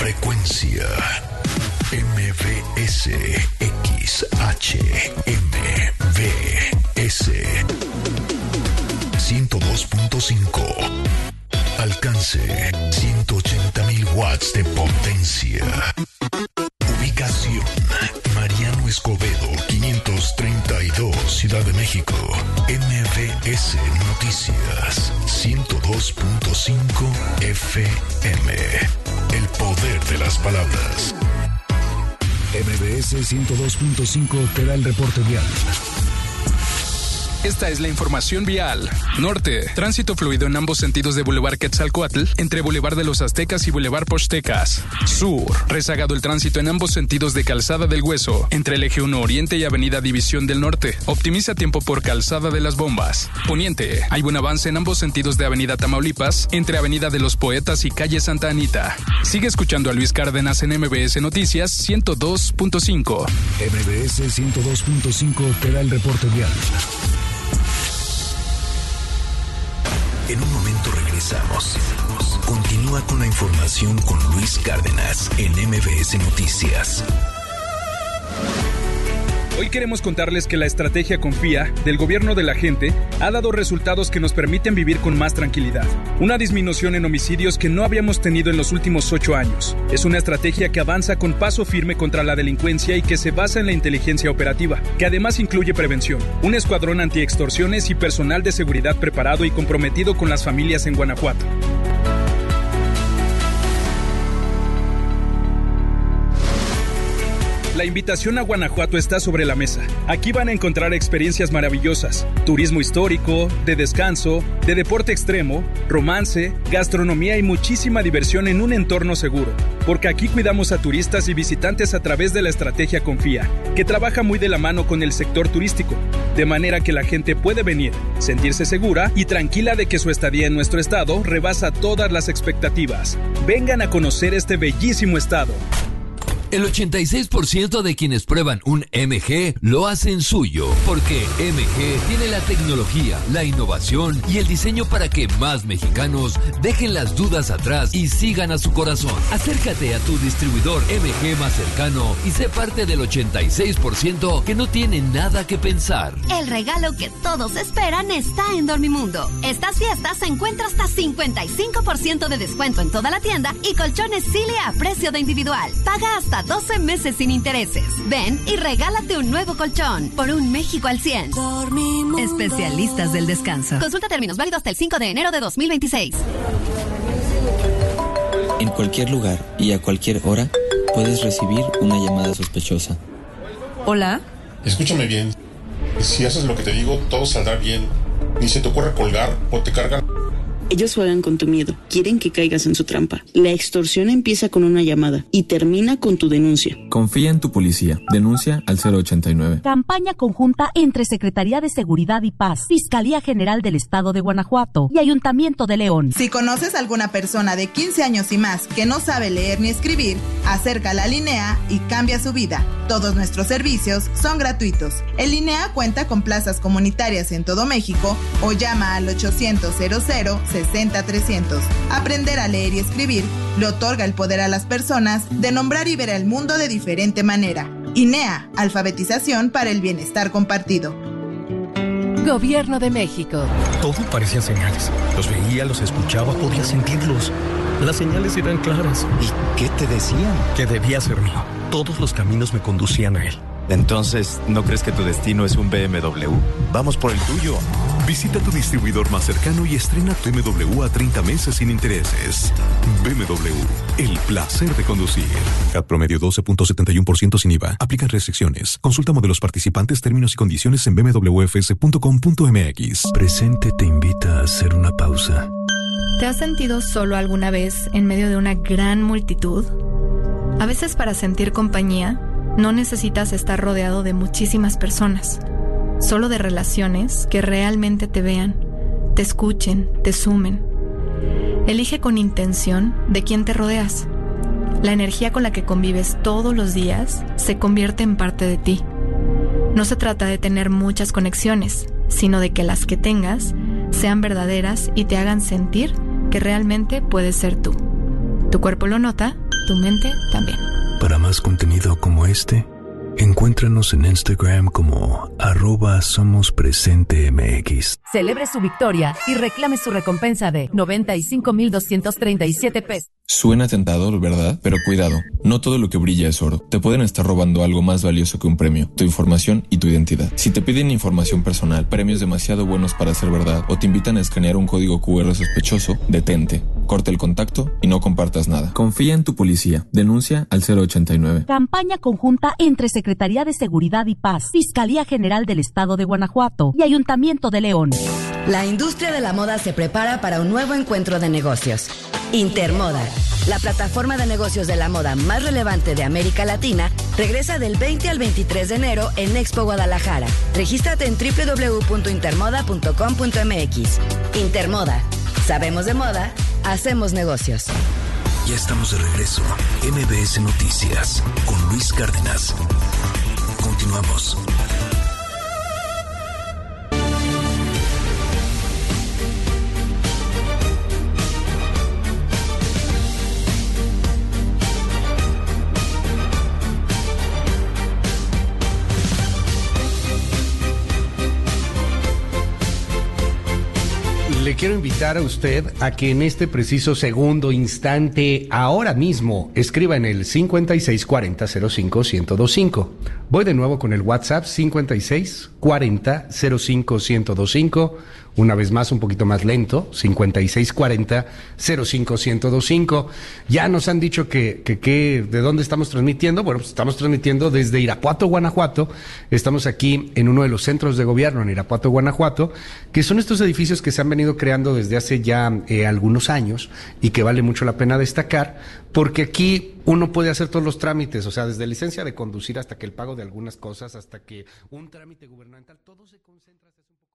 Frecuencia MBS XHMBS 102.5. Alcance 180,000 watts de potencia. Ubicación: Mariano Escobedo 532, Ciudad de México. MBS Noticias 102.5 FM. El poder de las palabras. MBS 102.5 te da el reporte vial. Esta es la información vial. Norte, tránsito fluido en ambos sentidos de Boulevard Quetzalcóatl, entre Boulevard de los Aztecas y Boulevard Pochtecas. Sur, rezagado el tránsito en ambos sentidos de Calzada del Hueso, entre el Eje 1 Oriente y Avenida División del Norte. Optimiza tiempo por Calzada de las Bombas. Poniente, hay buen avance en ambos sentidos de Avenida Tamaulipas, entre Avenida de los Poetas y Calle Santa Anita. Sigue escuchando a Luis Cárdenas en MBS Noticias 102.5. MBS 102.5 te da el reporte vial. En un momento regresamos. Continúa con la información con Luis Cárdenas en MBS Noticias. Hoy queremos contarles que la estrategia Confía del gobierno de la gente ha dado resultados que nos permiten vivir con más tranquilidad. Una disminución en homicidios que no habíamos tenido en los últimos 8 años. Es una estrategia que avanza con paso firme contra la delincuencia y que se basa en la inteligencia operativa, que además incluye prevención, un escuadrón antiextorsiones y personal de seguridad preparado y comprometido con las familias en Guanajuato. La invitación a Guanajuato está sobre la mesa. Aquí van a encontrar experiencias maravillosas, turismo histórico, de descanso, de deporte extremo, romance, gastronomía y muchísima diversión en un entorno seguro. Porque aquí cuidamos a turistas y visitantes a través de la estrategia Confía, que trabaja muy de la mano con el sector turístico, de manera que la gente puede venir, sentirse segura y tranquila de que su estadía en nuestro estado rebasa todas las expectativas. Vengan a conocer este bellísimo estado. El 86% de quienes prueban un MG lo hacen suyo, porque MG tiene la tecnología, la innovación y el diseño para que más mexicanos dejen las dudas atrás y sigan a su corazón. Acércate a tu distribuidor MG más cercano y sé parte del 86% que no tiene nada que pensar. El regalo que todos esperan está en Dormimundo. Estas fiestas encuentra hasta 55% de descuento en toda la tienda y colchones Silly a precio de individual. Paga hasta 12 meses sin intereses. Ven y regálate un nuevo colchón por un México al 100. Dormimundo. Especialistas del descanso. Consulta términos válidos hasta el 5 de enero de 2026. En cualquier lugar y a cualquier hora puedes recibir una llamada sospechosa. ¿Hola? Escúchame bien. Si haces lo que te digo, todo saldrá bien. Ni se te ocurre colgar o te cargan. Ellos juegan con tu miedo, quieren que caigas en su trampa. La extorsión empieza con una llamada y termina con tu denuncia. Confía en tu policía. Denuncia al 089. Campaña conjunta entre Secretaría de Seguridad y Paz, Fiscalía General del Estado de Guanajuato y Ayuntamiento de León. Si conoces a alguna persona de 15 años y más que no sabe leer ni escribir, acércala a Linea y cambia su vida. Todos nuestros servicios son gratuitos. El Linea cuenta con plazas comunitarias en todo México o llama al 800-00 60-300. Aprender a leer y escribir le otorga el poder a las personas de nombrar y ver el mundo de diferente manera. INEA, alfabetización para el bienestar compartido. Gobierno de México. Todo parecía señales. Los veía, los escuchaba, podía sentirlos. Las señales eran claras. ¿Y qué te decían? Que debía ser mío. Todos los caminos me conducían a él. Entonces, ¿no crees que tu destino es un BMW? Vamos por el tuyo. Visita tu distribuidor más cercano y estrena tu BMW a 30 meses sin intereses. BMW, el placer de conducir. CAT promedio 12.71% sin IVA. Aplican restricciones. Consulta modelos participantes, términos y condiciones en bmwfs.com.mx. Presente te invita a hacer una pausa. ¿Te has sentido solo alguna vez en medio de una gran multitud? A veces para sentir compañía, no necesitas estar rodeado de muchísimas personas, solo de relaciones que realmente te vean, te escuchen, te sumen. Elige con intención de quién te rodeas. La energía con la que convives todos los días se convierte en parte de ti. No se trata de tener muchas conexiones, sino de que las que tengas sean verdaderas y te hagan sentir que realmente puedes ser tú. Tu cuerpo lo nota tu mente también. Para más contenido como este, encuéntranos en Instagram como @somospresentemx. Celebre su victoria y reclame su recompensa de 95,237 pesos. Suena tentador, ¿verdad? Pero cuidado, no todo lo que brilla es oro. Te pueden estar robando algo más valioso que un premio, tu información y tu identidad. Si te piden información personal, premios demasiado buenos para ser verdad, o te invitan a escanear un código QR sospechoso, detente, corta el contacto y no compartas nada. Confía en tu policía. Denuncia al 089. Campaña conjunta entre Secretaría de Seguridad y Paz, Fiscalía General del Estado de Guanajuato y Ayuntamiento de León. La industria de la moda se prepara para un nuevo encuentro de negocios. Intermoda, la plataforma de negocios de la moda más relevante de América Latina, regresa del 20 al 23 de enero en Expo Guadalajara. Regístrate en www.intermoda.com.mx. Intermoda, sabemos de moda, hacemos negocios. Ya estamos de regreso. MBS Noticias con Luis Cárdenas. Continuamos. Le quiero invitar a usted a que en este preciso segundo instante, ahora mismo, escriba en el 5640-05-1025. Voy de nuevo con el WhatsApp 5640-05-1025. Una vez más, un poquito más lento, 5640-05-1025. Ya nos han dicho que ¿de dónde estamos transmitiendo? Bueno, pues estamos transmitiendo desde Irapuato, Guanajuato. Estamos aquí en uno de los centros de gobierno en Irapuato, Guanajuato, que son estos edificios que se han venido creando desde hace ya algunos años y que vale mucho la pena destacar, porque aquí uno puede hacer todos los trámites, o sea, desde licencia de conducir hasta que el pago de algunas cosas, hasta que un trámite gubernamental, todo se concentra.